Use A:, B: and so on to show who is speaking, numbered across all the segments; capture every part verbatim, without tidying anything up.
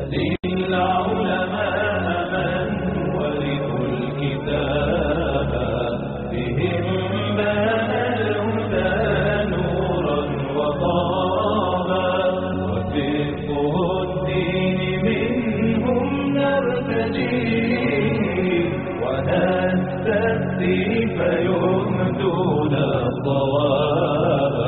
A: يهدي العلماء من ورثوا الكتاب بهم بان الهدى نورا وطابا وفقه الدين منهم نرتجي ونستفتي فيهدون الصواب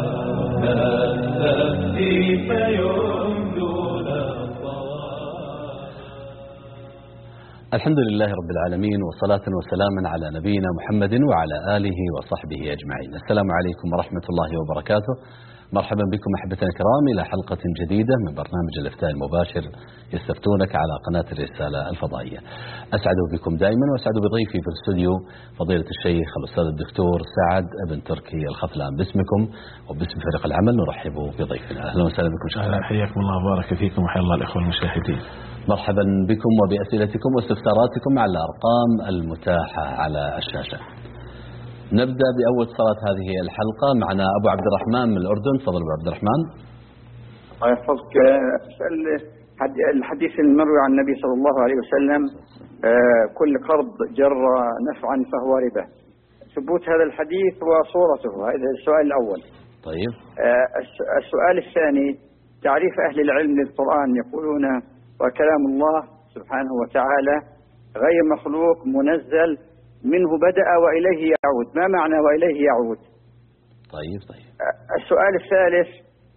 A: نستفتي فيهدون الصواب.
B: الحمد لله رب العالمين، وصلاة وسلاما على نبينا محمد وعلى آله وصحبه أجمعين. السلام عليكم ورحمة الله وبركاته. مرحبا بكم أحبتنا الكرام إلى حلقة جديدة من برنامج الإفتاء المباشر يستفتونك على قناة الرسالة الفضائية. أسعد بكم دائما وأسعد بضيفي في الاستوديو فضيلة الشيخ الأستاذ الدكتور سعد بن تركي الخفلان. باسمكم وباسم فريق العمل نرحب بضيفنا. أهلا وسهلا بكم شيخ.
C: أهلا، حياكم الله وبارك فيكم وحيا الله الإخوة المشاهدين.
B: مرحبا بكم وبأسئلتكم واستفساراتكم على الأرقام المتاحة على الشاشة. نبدأ بأول اتصالات هذه الحلقة. معنا أبو عبد الرحمن من الأردن. تفضل أبو عبد الرحمن.
D: الله يحفظك. أسأل الحديث المروي عن النبي صلى الله عليه وسلم كل قرض جر نفعا فهو ربا، ثبوت هذا الحديث وصورته، هذا السؤال الأول.
B: طيب.
D: السؤال الثاني تعريف أهل العلم للقرآن، يقولون وكلام الله سبحانه وتعالى غير مخلوق منزل منه بدأ وإليه يعود، ما معنى وإليه يعود؟
B: طيب طيب.
D: السؤال الثالث،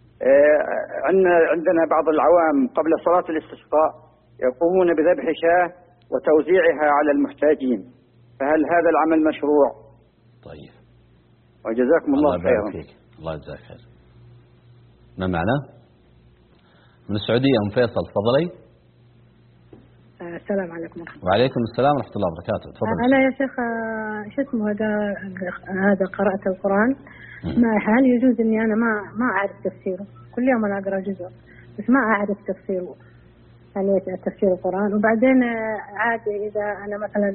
D: عندنا بعض العوام قبل صلاة الاستسقاء يقومون بذبح شاة وتوزيعها على المحتاجين، فهل هذا العمل مشروع؟
B: طيب.
D: وجزاكم الله, الله خيرا.
B: فيك. الله يجزاك خير. ما معناه؟ من السعودية أم فيصل، تفضلي.
E: السلام عليكم ورحمة الله.
B: وعليكم السلام ورحمة الله وبركاته. تفضل.
E: أنا يا شيخ شو اسمه هذا هذا قرأت القرآن، ما هل يجوز إني أنا ما ما أعرف تفسيره؟ كل يوم أنا أقرأ جزء بس ما أعرف تفسيره، يعني تفسير القرآن. وبعدين عادي إذا أنا مثلا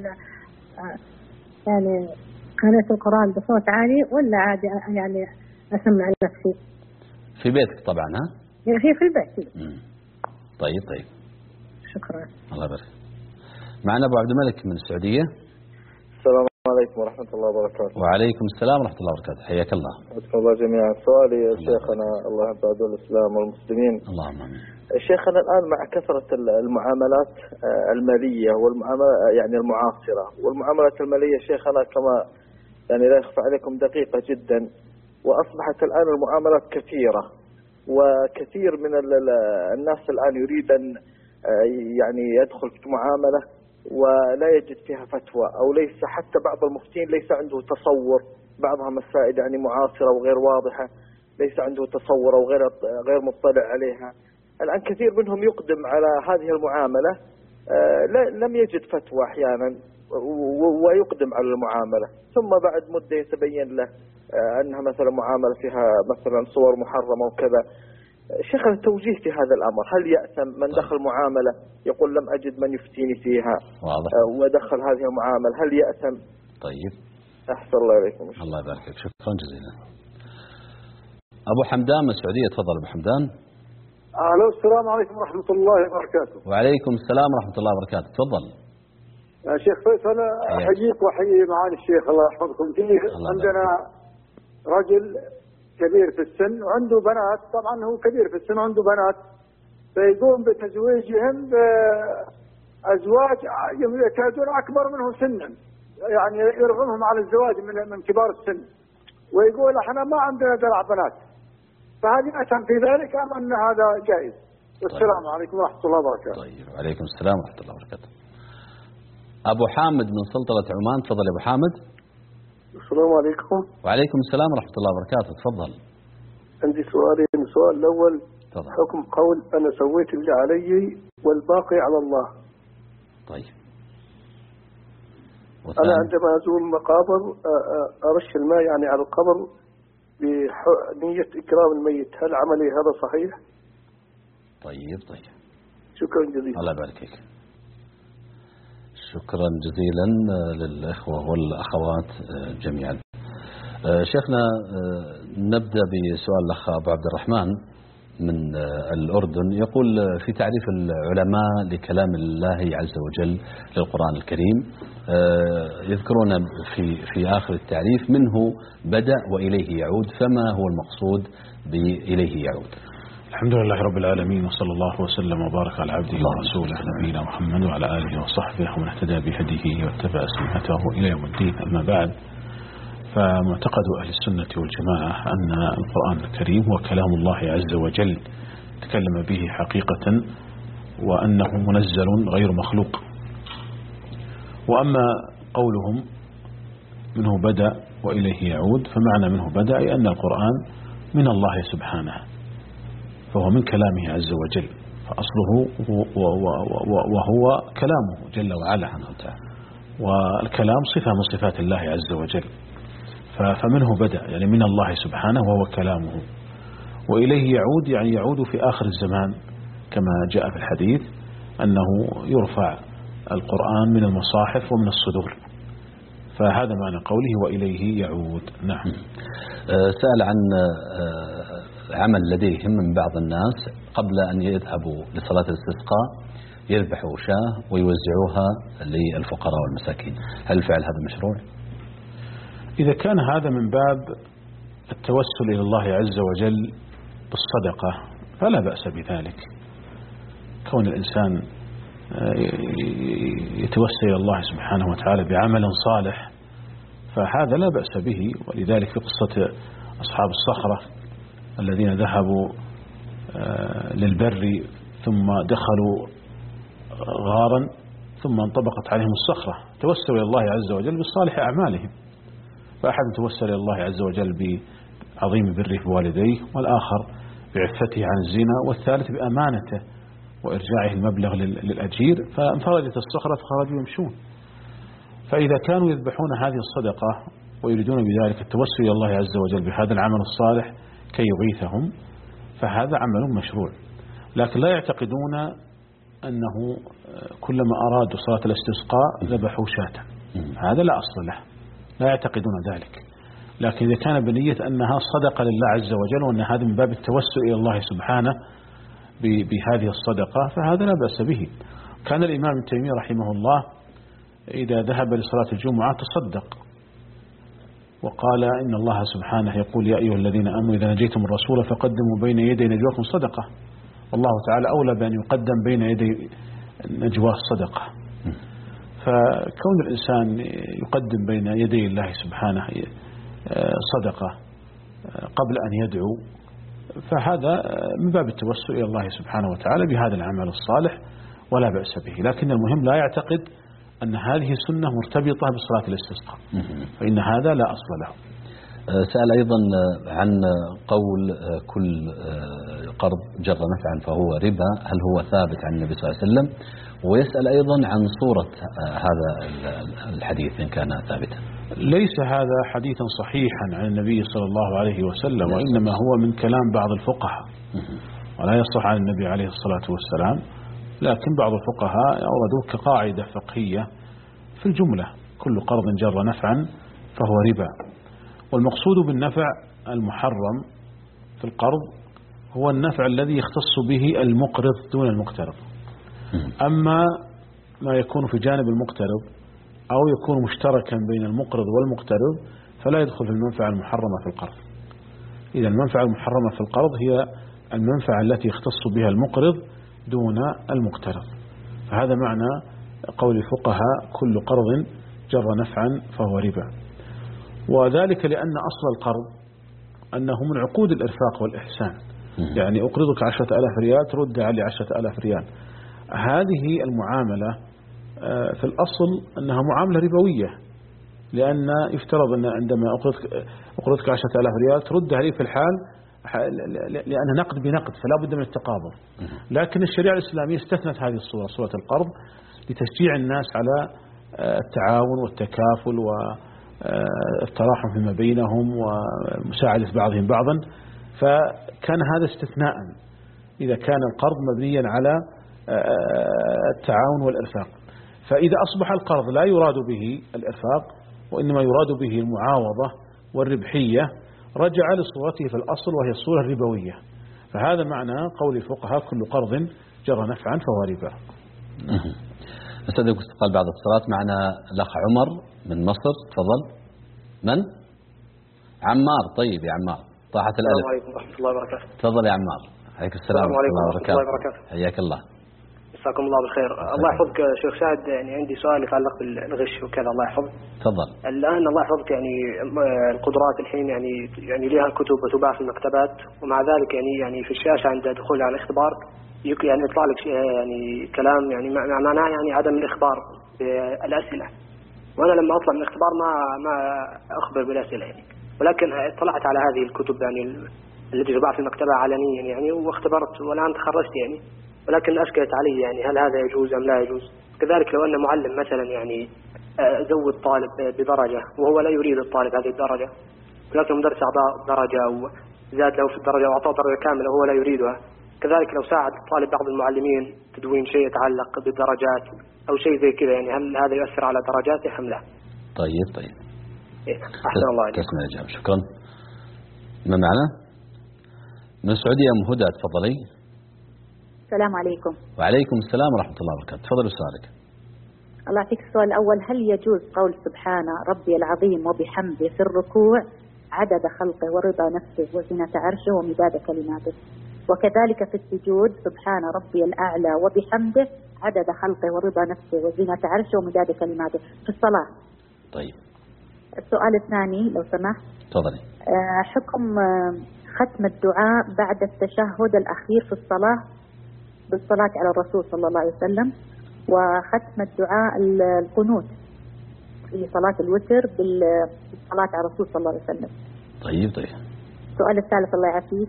E: يعني قرأت القرآن بصوت عالي ولا عادي يعني أسمع نفسي
B: في بيتك طبعا؟ ها؟
E: هي في البيت.
B: مم. طيب طيب.
E: شكرا.
B: الله يبارك. معنا أبو عبد الملك من السعودية.
F: السلام عليكم ورحمة الله وبركاته.
B: وعليكم السلام ورحمة الله وبركاته. حياك الله.
F: حياكم الله جميعا. سؤالي يا شيخنا، الله يبارك الإسلام والمسلمين.
B: اللهم آمين.
F: شيخنا الآن مع كثرة المعاملات المالية والمعاملة يعني المعاصرة والمعاملات المالية شيخنا كما يعني لا يخفى عليكم دقيقة جدا، وأصبحت الآن المعاملات كثيرة، وكثير من الناس الآن يريد أن يعني يدخل في معاملة ولا يجد فيها فتوى، أو ليس حتى بعض المفتين ليس عنده تصور، بعضها مسائل يعني معاصرة وغير واضحة ليس عنده تصور أو غير غير مطلع عليها. الآن كثير منهم يقدم على هذه المعاملة لم يجد فتوى أحيانا ويقدم على المعاملة، ثم بعد مدة يتبين له أنها مثلا معاملة فيها مثلا صور محرمة وكذا. شيخ التوجيه في هذا الأمر، هل يأثم من
B: طيب.
F: دخل معاملة يقول لم أجد من يفتيني فيها
B: واضح.
F: ودخل هذه المعاملة، هل يأثم؟
B: طيب.
F: أحسن الله إليكم.
B: الله يبارك فيك. شكرا جزيلا. أبو حمدان من السعودية. تفضل أبو حمدان.
G: أهلا، السلام عليكم ورحمة الله وبركاته.
B: وعليكم السلام ورحمة الله وبركاته. تفضل
G: يا شيخ فيصل. أحييك وأحيي معالي الشيخ الله يحفظكم. فيه عندنا رجل كبير في السن وعنده بنات، طبعا هو كبير في السن وعنده بنات، فيقوم بتزويجهم بأزواج يكادون أكبر منه سنا، يعني يرغمهم على الزواج من من كبار السن، ويقول احنا ما عندنا دلع بنات، فهل يأثم في ذلك أم أن هذا جائز؟ والسلام
B: طيب.
G: عليكم ورحمة الله وبركاته.
B: طيب. وعليكم السلام ورحمة الله وبركاته. أبو حامد من سلطنة عمان. تفضل يا أبو حامد.
H: السلام عليكم.
B: وعليكم السلام ورحمة الله وبركاته. تفضل.
H: عندي سؤالين. السؤال الأول
B: تفضل.
H: حكم قول أنا سويت اللي علي والباقي على الله.
B: طيب.
H: وثاني. أنا عندما أزور المقابر أرش الماء يعني على القبر بنية إكرام الميت، هل عملي هذا صحيح؟
B: طيب طيب.
H: شكرا جزيلا.
B: الله يبارك فيك. شكرا جزيلا للإخوة والأخوات جميعا. شيخنا نبدأ بسؤال الأخ أبو عبد الرحمن. من الأردن يقول في تعريف العلماء لكلام الله عز وجل للقرآن الكريم يذكرون في في آخر التعريف منه بدأ وإليه يعود، فما هو المقصود بإليه يعود؟
C: الحمد لله رب العالمين، وصلى الله وسلم وبارك على عبده ورسوله نبينا محمد وعلى آله وصحبه ومن اهتدى بهديه واتبع سنته إلى يوم الدين. أما بعد، فمعتقد أهل السنة والجماعة أن القرآن الكريم هو كلام الله عز وجل تكلم به حقيقة، وأنه منزل غير مخلوق. وأما قولهم منه بدأ وإليه يعود، فمعنى منه بدأ أي أن القرآن من الله سبحانه، فهو من كلامه عز وجل، فأصله وهو كلامه جل وعلا، والكلام صفة من صفات الله عز وجل، فمنه بدأ يعني من الله سبحانه وهو كلامه. وإليه يعود يعني يعود في آخر الزمان، كما جاء في الحديث أنه يرفع القرآن من المصاحف ومن الصدور، فهذا معنى قوله وإليه يعود. نعم.
B: سأل عن عمل لديهم من بعض الناس قبل أن يذهبوا لصلاة الاستسقاء يذبحوا شاة ويوزعوها للفقراء والمساكين، هل فعل هذا مشروع؟
C: إذا كان هذا من باب التوسل إلى الله عز وجل بالصدقة فلا بأس بذلك. كون الإنسان يتوسل إلى الله سبحانه وتعالى بعمل صالح فهذا لا بأس به. ولذلك في قصة أصحاب الصخرة الذين ذهبوا للبر ثم دخلوا غارا ثم انطبقت عليهم الصخرة، توسلوا إلى الله عز وجل بصالح أعمالهم. فأحد توسل إلى الله عز وجل بعظيم بره بوالديه، والآخر بعفته عن الزنا، والثالث بأمانته وإرجاعه المبلغ للأجير، فانفردت الصخرة فخرجوا يمشون. فإذا كانوا يذبحون هذه الصدقة ويريدون بذلك التوسل إلى الله عز وجل بهذا العمل الصالح كي يغيثهم، فهذا عمل مشروع. لكن لا يعتقدون أنه كلما أرادوا صلاة الاستسقاء ذبحوا شاة، هذا لا أصل له، لا يعتقدون ذلك. لكن إذا كان بنية أنها صدقة لله عز وجل وأن هذا من باب التوسل إلى الله سبحانه بهذه الصدقة فهذا لا بأس به. كان الإمام ابن تيمية رحمه الله إذا ذهب لصلاة الجمعة تصدق، وقال إن الله سبحانه يقول يا أيها الذين آمنوا إذا نجيتم الرسول فقدموا بين يدي نجواكم صدقة، والله تعالى أولى بأن يقدم بين يدي نجواه صدقة. فكون الإنسان يقدم بين يدي الله سبحانه صدقة قبل أن يدعو فهذا من باب التوسل إلى الله سبحانه وتعالى بهذا العمل الصالح ولا بأس به. لكن المهم لا يعتقد أن هذه سنة مرتبطة بصلاة الاستسقاء، فإن هذا لا أصل له.
B: سأل أيضا عن قول كل قرض جر نفعا فهو ربا، هل هو ثابت عن النبي صلى الله عليه وسلم؟ ويسأل أيضا عن صورة هذا الحديث إن كان ثابتا.
C: ليس هذا حديثا صحيحا عن النبي صلى الله عليه وسلم، وإنما هو من كلام بعض الفقهاء ولا يصح عن النبي عليه الصلاة والسلام. لكن بعض الفقهاء أوردوه كقاعدة فقهية في الجملة: كل قرض جر نفعا فهو ربا. والمقصود بالنفع المحرم في القرض هو النفع الذي يختص به المقرض دون المقترض. أما ما يكون في جانب المقترض أو يكون مشتركا بين المقرض والمقترض فلا يدخل في المنفعة المحرمة في القرض. إذا المنفعة المحرمة في القرض هي المنفعة التي يختص بها المقرض دون المقترض. فهذا معنى قول الفقهاء كل قرض جر نفعا فهو ربا. وذلك لأن أصل القرض أنه من عقود الإرفاق والإحسان، يعني أقرضك عشرة ألاف ريال ترد علي عشرة ألاف ريال. هذه المعاملة في الأصل أنها معاملة ربوية، لأن يفترض أن عندما أقرضك, أقرضك عشرة ألاف ريال ترد علي في الحال لأنها نقد بنقد، فلا بد من التقابض. لكن الشريعة الإسلامية استثنت هذه الصورة، صورة القرض، لتشجيع الناس على التعاون والتكافل والتراحم فيما بينهم ومساعدة بعضهم بعضا. فكان هذا استثناء إذا كان القرض مبنيا على التعاون والإرفاق. فإذا أصبح القرض لا يراد به الإرفاق وإنما يراد به المعاوضة والربحية رجع لصورته في الأصل وهي الصورة الربوية. فهذا معنى قول الفقهاء كل قرض جرى نفعا فهو ربا.
B: أستاذ استقبال بعض الاتصالات معنا الأخ عمر من مصر. تفضل. من؟ عمار. طيب يا عمار طاحت الألف.
I: السلام عليكم ورحمة الله وبركاته.
B: تفضل يا عمار. عليك السلام ورحمة الله وبركاته. حياك الله.
I: مساكم الله بالخير. الله يحفظك شيخ شاهد. يعني عندي سؤال يتعلق بالغش وكذا. الله يحفظك.
B: تفضل.
I: الآن الله يحفظك يعني القدرات الحين يعني يعني لها كتب وتباع في المكتبات، ومع ذلك يعني يعني في الشاشة عند دخول على الاختبار يعني يطلع لك يعني كلام يعني معناه يعني عدم الإخبار بالأسئلة، وأنا لما أطلع من الاختبار ما ما أخبر بالأسئلة يعني، ولكن اطلعت على هذه الكتب يعني التي تباع في المكتبة علنيا يعني واختبرت والآن تخرجت يعني، ولكن أشكلت علي يعني هل هذا يجوز أم لا يجوز؟ كذلك لو أن معلم مثلا يعني زود طالب بدرجة وهو لا يريد الطالب هذه الدرجة، ولكن مدرس أعطاه درجة وزاد له في الدرجة وأعطاه درجة كاملة وهو لا يريدها، كذلك لو ساعد الطالب بعض المعلمين تدوين شيء يتعلق بالدرجات أو شيء زي كذا يعني هل هذا يؤثر على درجاته أم لا؟
B: طيب طيب.
I: إيه أحسن الله عليك.
B: تسمع الإجابة. شكرا. ما معنا؟ من السعودية أم هدى. تفضلي.
J: السلام عليكم.
B: وعليكم السلام ورحمة الله وبركاته. تفضل سؤالك.
J: الله يعطيك. السؤال الأول، هل يجوز قول سبحان ربي العظيم وبحمده في الركوع عدد خلقه ورضا نفسه وزنة عرشه ومداد كلماته، وكذلك في السجود سبحان ربي الأعلى وبحمده عدد خلقه ورضا نفسه وزنة عرشه ومداد كلماته في الصلاة؟
B: طيب.
J: السؤال الثاني لو سمحت.
B: تفضلي.
J: حكم ختم الدعاء بعد التشهد الأخير في الصلاة بالصلاة على الرسول صلى الله عليه وسلم، وختم الدعاء القنوت في صلاة الوتر بالصلاة على الرسول صلى الله عليه وسلم.
B: طيب طيب.
J: السؤال الثالث الله يعافيك،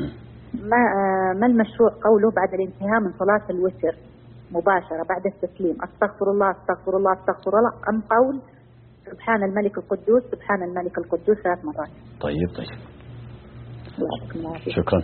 J: ما ما المشروع قوله بعد الانتهاء من صلاة الوتر مباشرة بعد التسليم أستغفر الله أستغفر الله أستغفر الله، أم قول سبحان الملك القدوس سبحان الملك القدوس ثلاث مرات؟
B: طيب طيب.
J: الله
B: شكرا.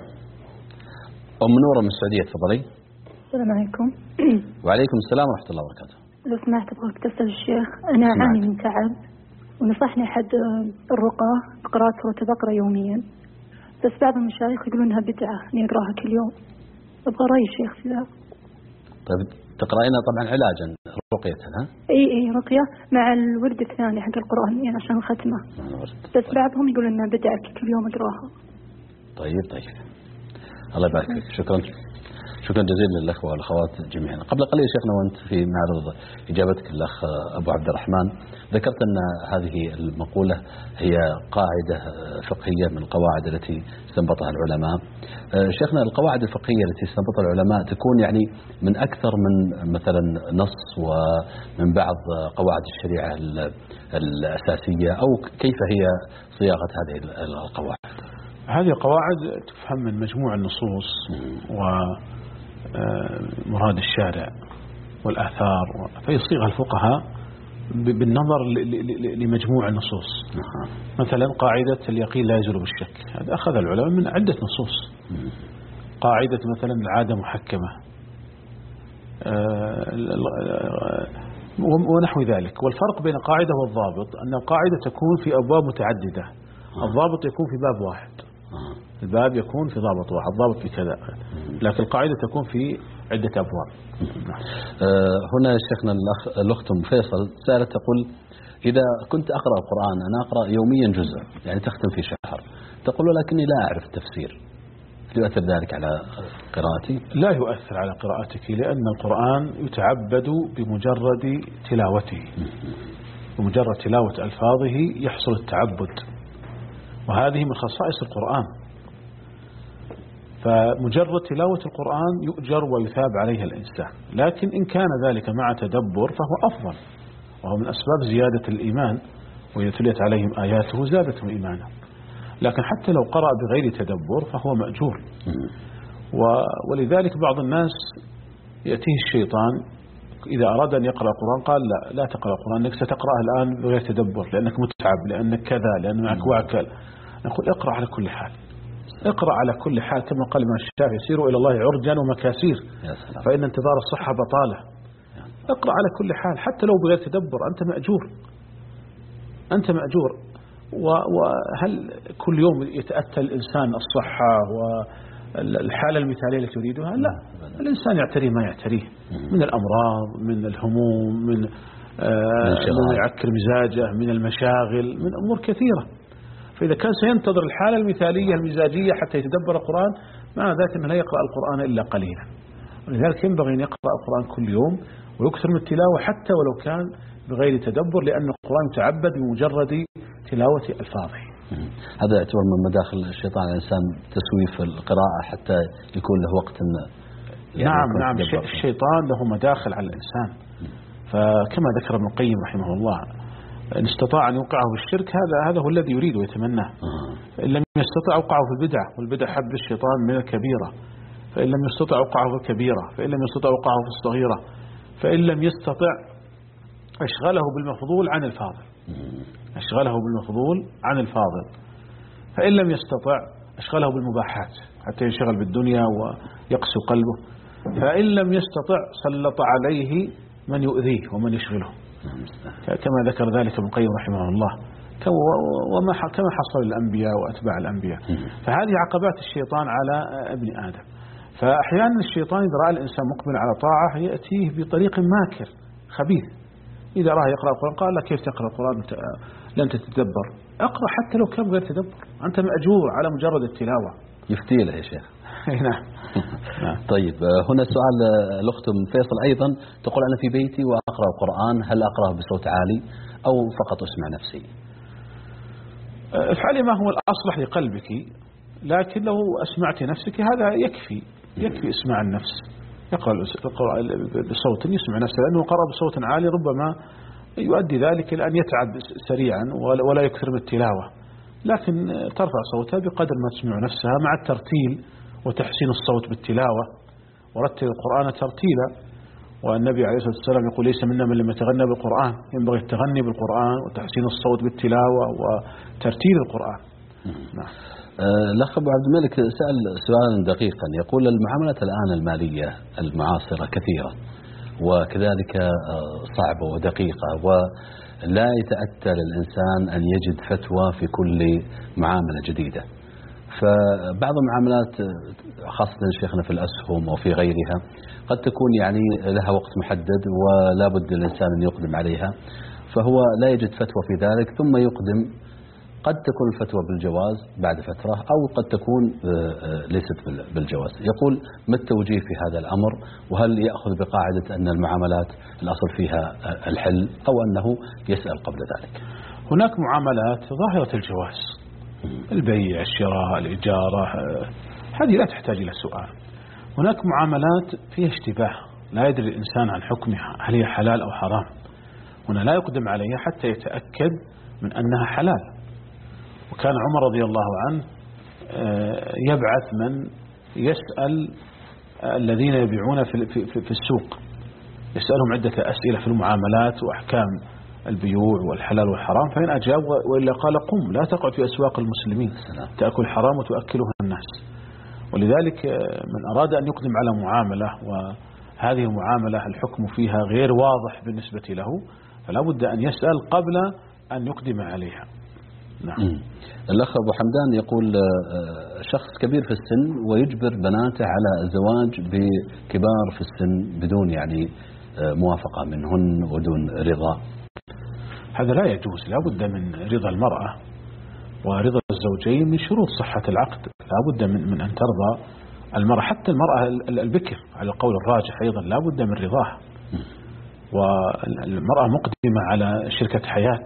B: أم نورة من السعودية. تفضلي.
K: السلام عليكم.
B: وعليكم السلام ورحمة الله وبركاته.
K: لو سمحت أبغاك تسأل الشيخ، أنا أعاني من تعب ونصحني أحد الرقاة بقراءة سورة البقرة يوميا، بس بعض المشايخ يقولون إنها بدعة إني أقراها كل يوم، أبغى رأي الشيخ في ذا.
B: طيب تقرأينها طبعا علاجا رقية ها؟
K: إي إي رقية مع الورد الثاني حق القرآن يعني عشان الختمة، بس بعضهم يقولون إنها بدعة كل يوم أقراها.
B: طيب طيب. الله يبارك فيك. شكرا. شكرا جزيلا للأخوة والأخوات جميعا. قبل قليل شيخنا وأنت في معرض إجابتك الأخ أبو عبد الرحمن ذكرت أن هذه المقولة هي قاعدة فقهية من القواعد التي استنبطها العلماء. شيخنا القواعد الفقهية التي استنبطها العلماء تكون يعني من أكثر من مثلا نص ومن بعض قواعد الشريعة الأساسية، أو كيف هي صياغة هذه القواعد؟
C: هذه القواعد تفهم من مجموع النصوص ومراد الشارع والآثار، فيصيغ الفقهاء بالنظر لمجموع النصوص. مثلا قاعدة اليقين لا يزول بالشك، هذا أخذ العلماء من عدة نصوص. قاعدة مثلا العادة محكمة ونحو ذلك. والفرق بين قاعدة والضابط أن القاعدة تكون في أبواب متعددة، الضابط يكون في باب واحد، الباب يكون في ضابط واحد، ضابط في كذا، لكن القاعدة تكون في عدة أبواب.
B: آه هنا شيخنا الأخ الأخت أم فيصل سألت تقول إذا كنت أقرأ القرآن أنا أقرأ يوميا جزء يعني تختم في شهر، تقول لكني لا أعرف التفسير، هل يؤثر ذلك على قراءتي؟
C: لا يؤثر على قراءتك، لأن القرآن يتعبد بمجرد تلاوته، بمجرد تلاوة ألفاظه يحصل التعبد، وهذه من خصائص القرآن. فمجرد تلاوة القرآن يؤجر ويثاب عليها الإنسان، لكن إن كان ذلك مع تدبر فهو أفضل، وهو من أسباب زيادة الإيمان، وإذا تليت عليهم آياته زادتهم إيمانا. لكن حتى لو قرأ بغير تدبر فهو مأجور. ولذلك بعض الناس يأتيه الشيطان إذا أراد أن يقرأ القرآن قال لا لا تقرأ القرآن، أنك ستقرأه الآن بغير تدبر لأنك متعب، لأنك كذا، لأن معك وعكل. نقول اقرأ على كل حال، اقرأ على كل حال، كما قال الإمام الشافعي سيروا إلى الله عرجا ومكاسير فإن انتظار الصحة بطالة. اقرأ على كل حال حتى لو بغير تدبر، أنت مأجور، أنت مأجور. وهل كل يوم يتأتى الإنسان الصحة الحالة المثالية التي تريدها، لا، الإنسان يعتريه ما يعتريه من الأمراض، من الهموم، من من يعكر مزاجه، من المشاغل، من أمور كثيرة. فإذا كان سينتظر الحالة المثالية المزاجية حتى يتدبر القرآن، مع ذلك أنه لا يقرأ القرآن إلا قليلا. ولذلك ينبغي أن يقرأ القرآن كل يوم ويكثر من التلاوة حتى ولو كان بغير تدبر، لأن القرآن يتعبد بمجرد تلاوة ألفاظه.
B: هذا يعتبر من مداخل الشيطان على الإنسان، تسويف القراءة حتى يكون له وقت.
C: يعني نعم نعم الشيطان له مداخل على الإنسان. فكما ذكر ابن القيم رحمه الله، إن استطاع أن يوقعه في الشرك هذا هذا هو الذي يريد ويتمناه. إن لم يستطع وقعه في البدعة، والبدع حب الشيطان من الكبيرة. فإن لم يستطع وقعه في الكبيرة، فإن لم يستطع وقعه في الصغيرة، فإن لم يستطع أشغله بالمفضول عن الفاضل، أشغله بالمفضول عن الفاضل. فإن لم يستطع أشغله بالمباحات حتى ينشغل بالدنيا ويقسو قلبه. فإن لم يستطع سلط عليه من يؤذيه ومن يشغله، كما ذكر ذلك ابن القيم رحمه الله، وما كما حصل الأنبياء وأتباع الأنبياء. فهذه عقبات الشيطان على ابن آدم. فأحيانا الشيطان إذا رأى الإنسان مقبل على طاعة يأتيه بطريق ماكر خبيث. إذا رأى يقرأ القرآن قال لا، كيف تقرأ القرآن لن تتدبر؟ أقرأ حتى لو كان غير تدبر، أنت مأجور على مجرد التلاوة.
B: يفتي له يا شيخ.
C: نعم.
B: طيب، هنا سؤال الأخت من فيصل أيضا، تقول أنا في بيتي وأقرأ القرآن، هل أقرأه بصوت عالي أو فقط أسمع نفسي؟
C: افعلي ما هو الأصلح لقلبك، لكن لو أسمعت نفسك هذا يكفي يكفي إسماع النفس. يقرأ بصوت يسمع نفسه، لأنه قرأ بصوت عالي ربما يؤدي ذلك إلى أن يتعب سريعا ولا يكثر من التلاوة. لكن ترفع صوتها بقدر ما تسمع نفسها مع الترتيل وتحسين الصوت بالتلاوة، ورتل القرآن ترتيلا. والنبي عليه الصلاة والسلام يقول ليس منا من لم يتغنى بالقرآن، ينبغي التغني بالقرآن وتحسين الصوت بالتلاوة وترتيل القرآن.
B: نعم. الأخ أبو عبد الملك سأل سؤالا دقيقا، يقول المعاملات الآن المالية المعاصرة كثيرة وكذلك صعبة ودقيقة، ولا يتأتى للإنسان أن يجد فتوى في كل معاملة جديدة. فبعض المعاملات خاصة شيخنا في الأسهم وفي غيرها قد تكون يعني لها وقت محدد ولا بد للإنسان أن يقدم عليها، فهو لا يجد فتوى في ذلك ثم يقدم. قد تكون الفتوى بالجواز بعد فترة أو قد تكون ليست بالجواز. يقول ما التوجيه في هذا الأمر، وهل يأخذ بقاعدة أن المعاملات الأصل فيها الحل أو أنه يسأل قبل ذلك؟
C: هناك معاملات ظاهرة الجواز، البيع، الشراء، الإجارة، هذه لا تحتاج إلى سؤال. هناك معاملات فيها اشتباه لا يدري الإنسان عن حكمها هل هي حلال أو حرام، هنا لا يقدم عليها حتى يتأكد من أنها حلال. وكان عمر رضي الله عنه يبعث من يسأل الذين يبيعون في في السوق، يسألهم عدة أسئلة في المعاملات وأحكام البيوع والحلال والحرام، فإن أجاب وإلا قال قم لا تقعد في أسواق المسلمين تأكل حرام وتؤكلها الناس. ولذلك من أراد أن يقدم على معاملة وهذه المعاملة الحكم فيها غير واضح بالنسبة له، فلا بد أن يسأل قبل أن يقدم عليها.
B: نعم. الأخ أبو حمدان يقول شخص كبير في السن ويجبر بناته على الزواج بكبار في السن بدون يعني موافقة منهن ودون رضا.
C: هذا لا يجوز، لا بد من رضا المرأة ورضا الزوجين من شروط صحة العقد. لا بد من, من أن ترضى المرأة، حتى المرأة البكر على القول الراجح أيضا لا بد من رضاها. والمرأة مقدمة على شركة حياة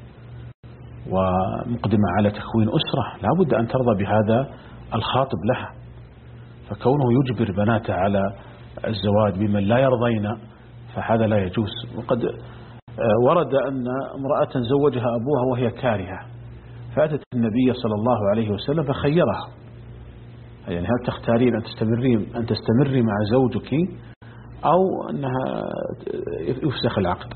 C: ومقدمة على تكوين أسرة، لا بد أن ترضى بهذا الخاطب لها. فكونه يجبر بناته على الزواج بمن لا يرضين فهذا لا يجوز. وقد ورد أن امرأة زوجها أبوها وهي كارهة، فأتت النبي صلى الله عليه وسلم فخيرها، يعني هل تختارين أن تستمرين أن تستمري مع زوجك أو أنها يفسخ العقد؟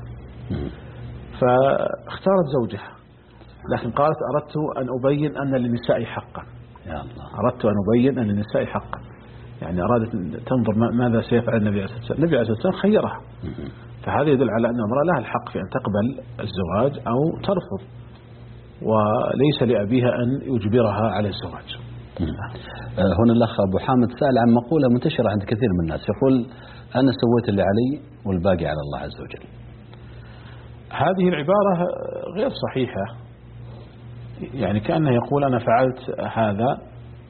C: فاختارت زوجها، لكن قالت أردت أن أبين أن للنساء حقا.
B: يا الله.
C: أردت أن أبين أن للنساء حقا، يعني أرادت تنظر ماذا سيفعل النبي عليه الصلاة والسلام. النبي عليه الصلاة والسلام خيرها، فهذا يدل على أن المرأة لها الحق في أن تقبل الزواج أو ترفض، وليس لأبيها أن يجبرها على الزواج.
B: هنا الأخ أبو حامد سأل عن مقولة منتشرة عند كثير من الناس، يقول أنا سويت اللي علي والباقي على الله عز وجل.
C: هذه العبارة غير صحيحة، يعني كأنه يقول أنا فعلت هذا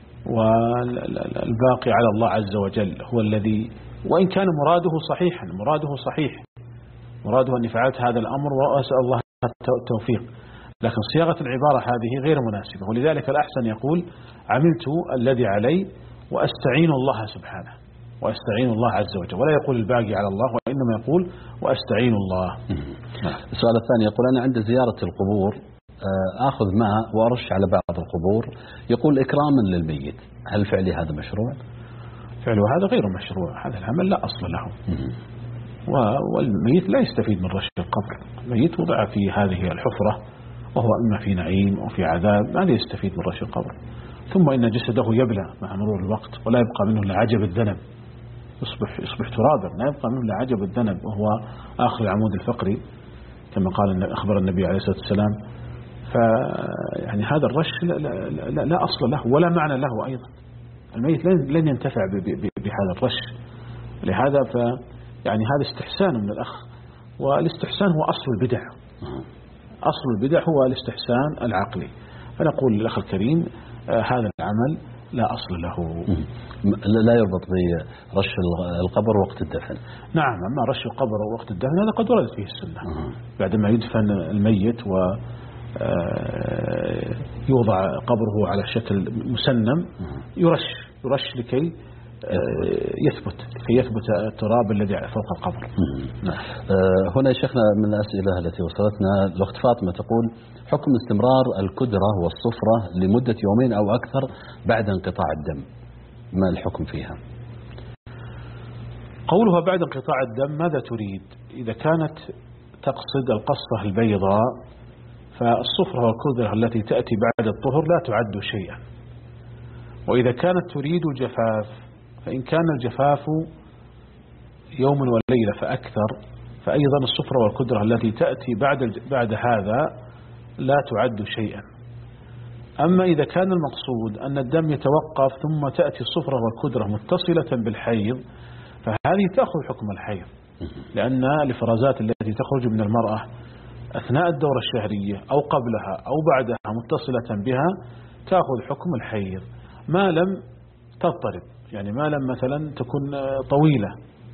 C: والباقي على الله عز وجل هو الذي، وإن كان مراده صحيحا، مراده صحيح، مراده أني فعلت هذا الأمر وأسأل الله التوفيق، لكن صياغة العبارة هذه غير مناسبة. ولذلك الأحسن يقول عملت الذي علي وأستعين الله سبحانه، وأستعين الله عز وجل، ولا يقول الباقي على الله، وإنما يقول وأستعين الله.
B: السؤال الثاني يقول أنا عند زيارة القبور أخذ ماء وأرش على بعض القبور، يقول إكراما للميت، هل فعلي هذا مشروع؟
C: فعله هذا غير مشروع، هذا العمل لا أصل له، والميت لا يستفيد من رش القبر. الميت وضع في هذه الحفرة وهو إما في نعيم أو في عذاب، ماذا يستفيد من رش القبر؟ ثم إن جسده يبلى مع مرور الوقت ولا يبقى منه إلا عجب الذنب، يصبح يصبح ترابا، لا يبقى منه إلا عجب الذنب، وهو آخر العمود الفقري كما قال أخبر النبي عليه الصلاة والسلام. فيعني هذا الرش لا, لا, لا, لا أصل له ولا معنى له أيضا، الميت لن ينتفع بهذا الرش. لهذا ف يعني هذا استحسان من الأخ، والاستحسان هو أصل البدع، أصل البدع هو الاستحسان العقلي. فنقول للأخ الكريم آه هذا العمل لا أصل له،
B: لا يربط برش القبر وقت الدفن.
C: نعم، أما رش القبر وقت الدفن هذا قد وردت فيه السنة، بعدما يدفن الميت و يوضع قبره على شكل مسنم يرش يرش لكي يثبت لكي يثبت التراب الذي فوق القبر.
B: هنا شيخنا من الأسئلة التي وصلتنا الأخت فاطمة تقول حكم استمرار الكدرة والصفرة لمدة يومين أو أكثر بعد انقطاع الدم، ما الحكم فيها؟
C: قولها بعد انقطاع الدم ماذا تريد؟ إذا كانت تقصد القصة البيضاء فالصفرة والكدرة التي تأتي بعد الطهر لا تعد شيئا، وإذا كانت تريد جفاف فإن كان الجفاف يوم وليلة فأكثر فأيضا الصفرة والكدرة التي تأتي بعد بعد هذا لا تعد شيئا. أما إذا كان المقصود أن الدم يتوقف ثم تأتي الصفرة والكدرة متصلة بالحيض فهذه تأخذ حكم الحيض، لأن الإفرازات التي تخرج من المرأة أثناء الدورة الشهرية أو قبلها أو بعدها متصلة بها تأخذ حكم الحيض ما لم تضطرب، يعني ما لم مثلا تكون طويلة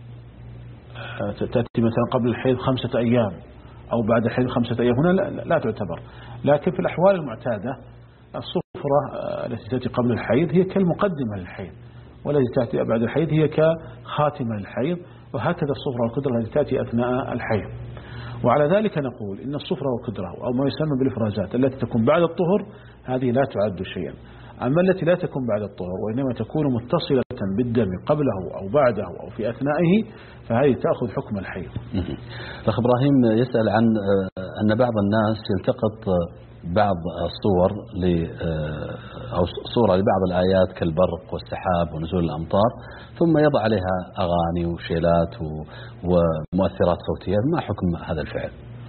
C: تأتي مثلا قبل الحيض خمسة أيام أو بعد الحيض خمسة أيام، هنا لا, لا تعتبر. لكن في الأحوال المعتادة الصفرة التي تأتي قبل الحيض هي كالمقدمة للحيض، والتي تأتي بعد الحيض هي كخاتمة للحيض، وهكذا الصفرة والكدرة التي تأتي أثناء الحيض. وعلى ذلك نقول إن الصفرة والكدرة أو ما يسمى بالإفرازات التي تكون بعد الطهر هذه لا تعد شيئا. أما التي لا تكون بعد الطهر وإنما تكون متصلة بالدم قبله أو بعده أو في أثنائه فهذه تأخذ حكم الحيض.
B: الأخ إبراهيم يسأل عن أن بعض الناس يلتقط بعض الصور أو صورة لبعض الآيات كالبرق والسحاب ونزول الأمطار ثم يضع عليها أغاني وشيلات ومؤثرات صوتية، ما حكم هذا الفعل؟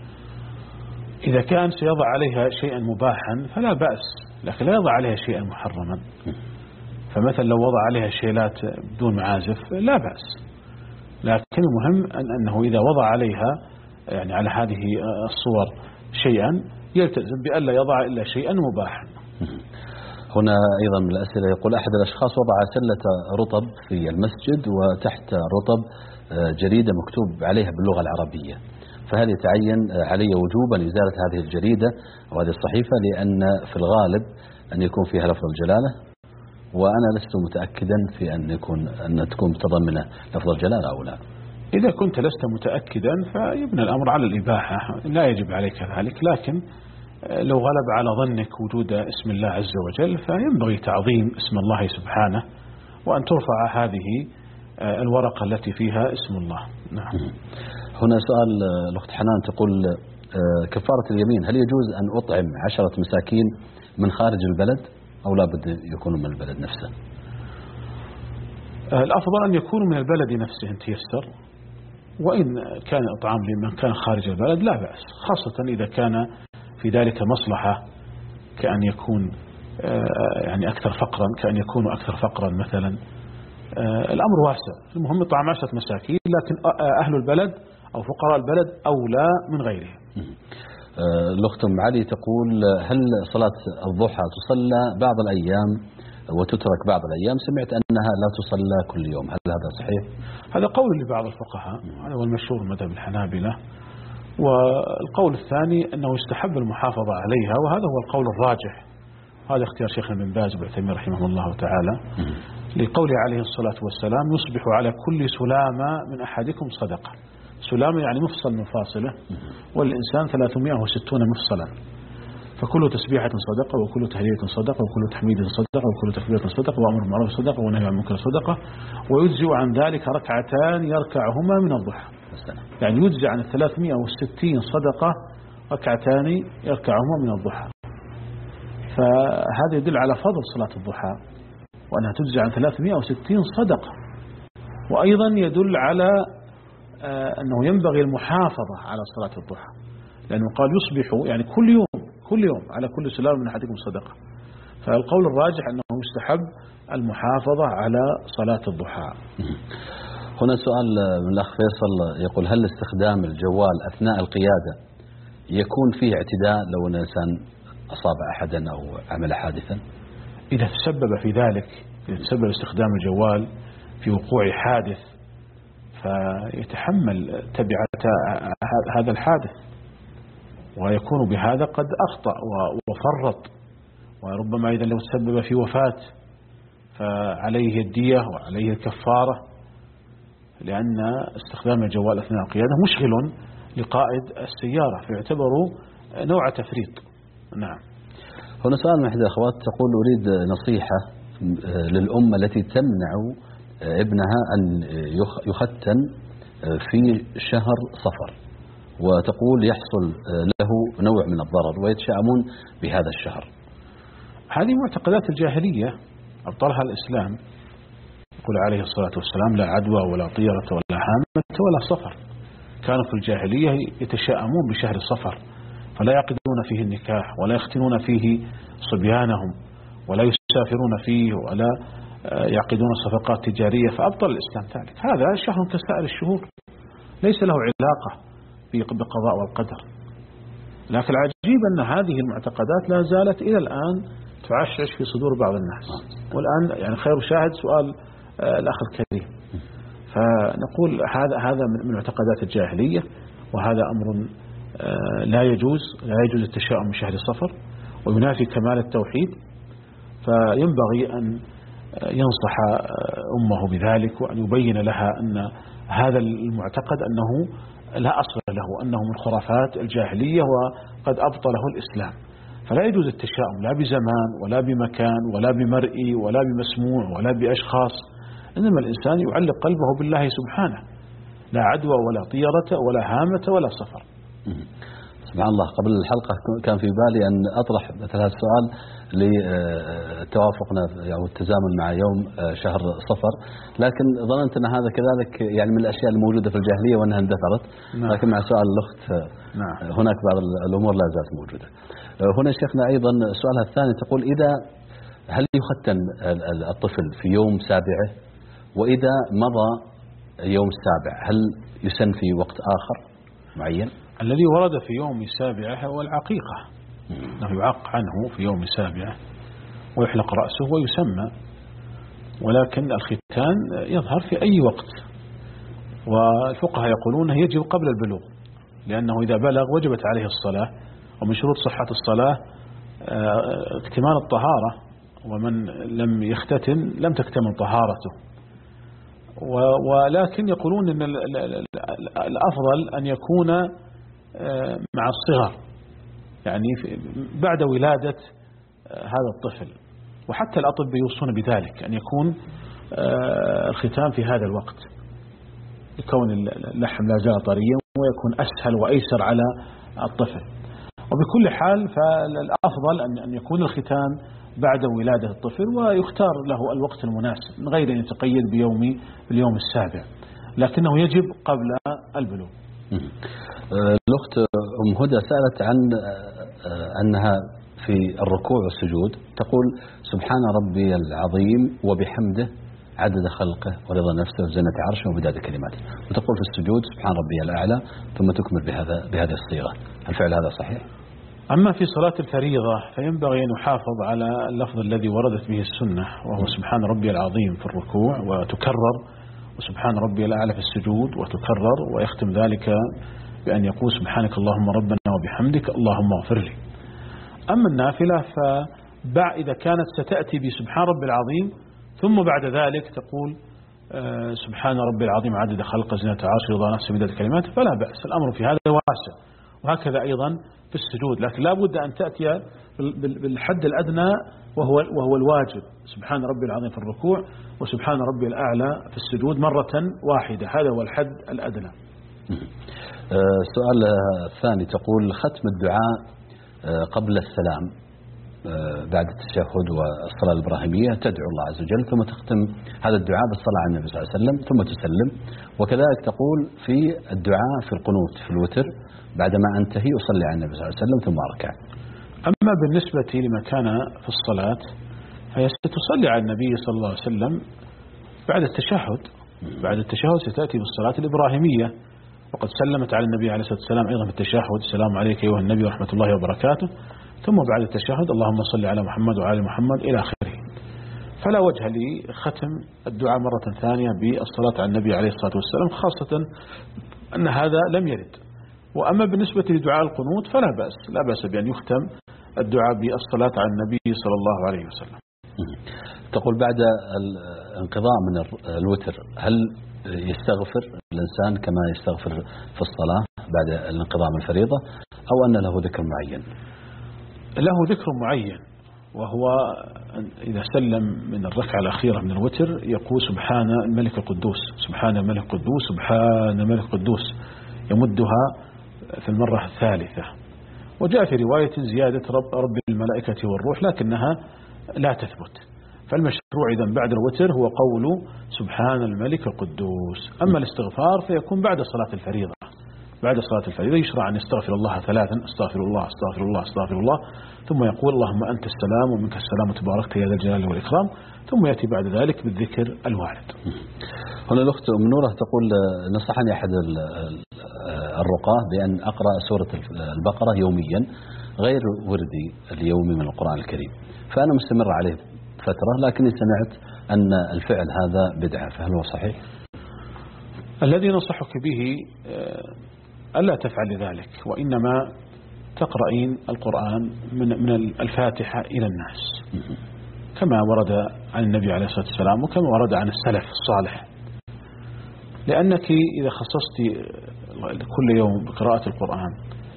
C: إذا كان سيضع عليها شيئا مباحا فلا بأس، لكن لا يضع عليها شيئا محرما. فمثلا لو وضع عليها شيلات بدون معازف لا بأس، لكن المهم أن أنه إذا وضع عليها يعني على هذه الصور شيئا يلتزم بألا يضع إلا شيئا مباحا.
B: هنا أيضا من الأسئلة يقول أحد الأشخاص وضع سلة رطب في المسجد وتحت رطب جريدة مكتوب عليها باللغة العربية، فهل يتعين علي وجوبا إزالة هذه الجريدة أو هذه الصحيفة لأن في الغالب أن يكون فيها لفظ الجلالة وأنا لست متأكدا في أن يكون أن تكون متضمنة لفظ الجلالة أو لا؟
C: إذا كنت لست متأكدا فيبنى الأمر على الإباحة، لا يجب عليك ذلك، لكن لو غلب على ظنك وجود اسم الله عز وجل فينبغي تعظيم اسم الله سبحانه وأن ترفع هذه الورقة التي فيها اسم الله. نعم.
B: هنا سؤال الأخت حنان تقول كفارة اليمين هل يجوز أن أطعم عشرة مساكين من خارج البلد أو لا بد يكونوا من البلد نفسه؟
C: الأفضل أن يكونوا من البلد نفسه إن تيسر، وإن كان إطعام لمن كان خارج البلد لا بأس، خاصة إذا كان في ذلك مصلحة كأن يكون يعني أكثر فقرا كأن يكونوا أكثر فقرا مثلا. الأمر واسع. المهم إطعام عشرة مساكين، لكن أهل البلد أو فقراء البلد أولى من غيرهم.
B: الأخت أم علي تقول: هل صلاة الضحى تصلى بعض الأيام وتترك بعض الأيام؟ سمعت أنها لا تصلى كل يوم، هل هذا صحيح؟
C: هذا قول لبعض الفقهاء، هذا هو المشهور مذهب الحنابلة. والقول الثاني أنه يستحب المحافظة عليها، وهذا هو القول الراجح. هذا اختيار شيخنا بن باز بن عثيمين رحمه الله تعالى، لقوله عليه الصلاة والسلام: يصبح على كل سلامة من أحدكم صدقة. سلامة يعني مفصل من فاصلة، والإنسان ثلاثمائة وستون مفصلا، فكل تسبيحة صدقة، وكل تهليلة صدقة، وكل تحميد صدقة، وكل تكبيرة صدقة، وأمر بالمعروف صدقة، ونهي عن المنكر صدقة، ويجزئ عن ذلك ركعتان يركعهما من الضحى. يعني يجزئ عن الثلاثمائة وستين صدقة ركعتان يركعهما من الضحى. فهذا يدل على فضل صلاة الضحى، وأنها تجزئ عن ثلاثمائة وستين صدقة. وأيضا يدل على أنه ينبغي المحافظة على صلاة الضحى، لأنه قال يصبح يعني كل يوم كل يوم على كل سلام من أحدكم صدقة. فالقول الراجح أنه يستحب المحافظة على صلاة الضحى.
B: هنا سؤال من الأخ فيصل يقول: هل استخدام الجوال أثناء القيادة يكون فيه اعتداء لو أن الإنسان أصاب أحدا أو عمل حادثا؟
C: إذا تسبب في ذلك، إذا تسبب استخدام الجوال في وقوع حادث، فيتحمل تبعات هذا الحادث، ويكون بهذا قد أخطأ وفرط، وربما إذا لو تسبب في وفاة فعليه الدية وعليه الكفارة، لأن استخدام الجوال أثناء القيادة مشغل لقائد السيارة، فيعتبر نوع تفريط. نعم.
B: هنا سؤال من إحدى الأخوات تقول: أريد نصيحة للأم التي تمنع ابنها أن يختن في شهر صفر، وتقول يحصل له نوع من الضرر ويتشائمون بهذا الشهر.
C: هذه معتقدات الجاهلية أبطلها الإسلام. يقول عليه الصلاة والسلام: لا عدوى ولا طيرة ولا حامة ولا صفر. كانوا في الجاهلية يتشائمون بشهر الصفر، فلا يعقدون فيه النكاح، ولا يختنون فيه صبيانهم، ولا يسافرون فيه، ولا يعقدون صفقات تجارية، فأبطل الإسلام ذلك. هذا شهر كسائر الشهور، ليس له علاقة بالقضاء والقدر. لكن العجيب أن هذه المعتقدات لا زالت إلى الآن تعشعش في صدور بعض الناس. والآن يعني خير شاهد سؤال الأخ الكريم. فنقول هذا هذا من معتقدات الجاهلية، وهذا أمر لا يجوز لا يجوز التشاؤم بشهر الصفر، وينافي كمال التوحيد. فينبغي أن ينصح أمه بذلك، وأن يبين لها أن هذا المعتقد أنه لا أصل له، أنه من خرافات الجاهلية وقد أبطله الإسلام. فلا يجوز التشاؤم لا بزمان ولا بمكان ولا بمرئي ولا بمسموع ولا بأشخاص، إنما الإنسان يعلق قلبه بالله سبحانه. لا عدوى ولا طيرة ولا هامة ولا صفر.
B: سبحان الله. قبل الحلقة كان في بالي أن أطرح مثل هذا السؤال لتوافقنا أو التزامن مع يوم شهر صفر، لكن ظننت أن هذا كذلك يعني من الأشياء الموجودة في الجاهلية وأنها اندثرت.
C: نعم.
B: لكن مع سؤال الأخت
C: نعم.
B: هناك بعض الأمور لا زالت موجودة. هنا شيخنا أيضا سؤالها الثاني تقول: إذا هل يختن الطفل في يوم سابعه، وإذا مضى يوم السابع هل يسن في وقت آخر معين؟
C: الذي ورد في يوم سابعه هو العقيقة، أنه يعق عنه في يوم سابعه ويحلق رأسه ويسمى، ولكن الختان يظهر في أي وقت. والفقهاء يقولون يجب قبل البلوغ، لأنه إذا بلغ وجبت عليه الصلاة، ومن شروط صحة الصلاة اكتمال الطهارة، ومن لم يختتن لم تكتمل طهارته. ولكن يقولون أن الأفضل أن يكون مع الصغر، يعني بعد ولادة هذا الطفل. وحتى الأطباء يوصون بذلك، أن يكون الختان في هذا الوقت، يكون اللحم لا زال طريا ويكون أسهل وأيسر على الطفل. وبكل حال فالأفضل أن يكون الختان بعد ولادة الطفل، ويختار له الوقت المناسب من غير أن يتقيد بيوم باليوم السابع، لكنه يجب قبل البلوغ.
B: الأخت أم هدى سألت عن أنها في الركوع والسجود تقول سبحان ربي العظيم وبحمده عدد خلقه ورضا نفسه وزنة عرشه ومداد كلماته، وتقول في السجود سبحان ربي الأعلى ثم تكمل بهذا بهذه الصيغة. الفعل هذا صحيح؟
C: أما في صلاة الفريضة فينبغي أن يحافظ على اللفظ الذي وردت به السنة، وهو سبحان ربي العظيم في الركوع وتكرر، وسبحان ربي الأعلى في السجود وتكرر، ويختم ذلك بأن يقول سبحانك اللهم ربنا وبحمدك اللهم اغفر لي. أما النافلة فإذا كانت ستأتي بسبحان ربي العظيم ثم بعد ذلك تقول آه سبحان ربي العظيم عدد خلق زنة عرش رضا نفسه مداد كلمات فلا بأس، الأمر في هذا واسع. وهكذا أيضا في السجود، لكن لا بد أن تأتي بالحد الأدنى وهو وهو الواجب، سبحان ربي العظيم في الركوع وسبحان ربي الأعلى في السجود مرة واحدة، هذا هو الحد الأدنى.
B: السؤال الثاني تقول ختم الدعاء قبل السلام بعد التشهد والصلاة الإبراهيمية تدعو الله عز وجل ثم تختم هذا الدعاء بالصلاة على النبي صلى الله عليه وسلم ثم تسلم، وكذلك تقول في الدعاء في القنوت في الوتر بعدما أنتهي أصلي على النبي صلى الله عليه وسلم ثم أركع.
C: أما بالنسبة لما كان في الصلاة فهي ستصلي على النبي صلى الله عليه وسلم بعد التشهد، بعد التشهد ستأتي بالصلاة الإبراهيمية، وقد سلمت على النبي عليه الصلاة والسلام أيضا في التشهد السلام عليك أيها النبي ورحمة الله وبركاته، ثم بعد التشهد اللهم صل على محمد وعلى محمد إلى آخره. فلا وجه لختم الدعاء مرة ثانية بالصلاة على النبي عليه الصلاة والسلام، خاصة أن هذا لم يرد. وأما بالنسبة لدعاء القنوت فلا بأس، لا بأس بأن يختم الدعاء بالصلاة على النبي صلى الله عليه وسلم.
B: تقول بعد الانقضاء من الوتر هل يستغفر الإنسان كما يستغفر في الصلاة بعد الانقضاء من الفريضة أو أن له ذكر معين؟
C: له ذكر معين، وهو إذا سلم من الركعة الأخيرة من الوتر يقول سبحان الملك القدوس، سبحان الملك القدوس، سبحان الملك القدوس، يمدها في المرة الثالثة. وجاء في رواية زيادة رب, رب الملائكة والروح لكنها لا تثبت. فالمشروع إذن بعد الوتر هو قول سبحان الملك القدوس. أما الاستغفار فيكون بعد صلاة الفريضة، بعد صلاة الفريضة يشرع أن يستغفر الله ثلاثا، استغفر الله استغفر الله استغفر الله، ثم يقول اللهم أنت السلام ومنك السلام وتباركت يا ذا الجلال والإكرام، ثم يأتي بعد ذلك بالذكر الوارد.
B: هنا الأخت أم نورة تقول نصحني أحد الرقاة بأن أقرأ سورة البقرة يوميا غير وردي اليومي من القرآن الكريم، فأنا مستمر عليه فترة لكني سمعت أن الفعل هذا بدعة، فهل هو صحيح؟
C: الذي نصحك به ألا تفعل ذلك، وإنما تقرأين القرآن من من الفاتحة إلى الناس كما ورد عن النبي عليه الصلاة والسلام وكما ورد عن السلف الصالح، لأنك إذا خصصت كل يوم بقراءة القرآن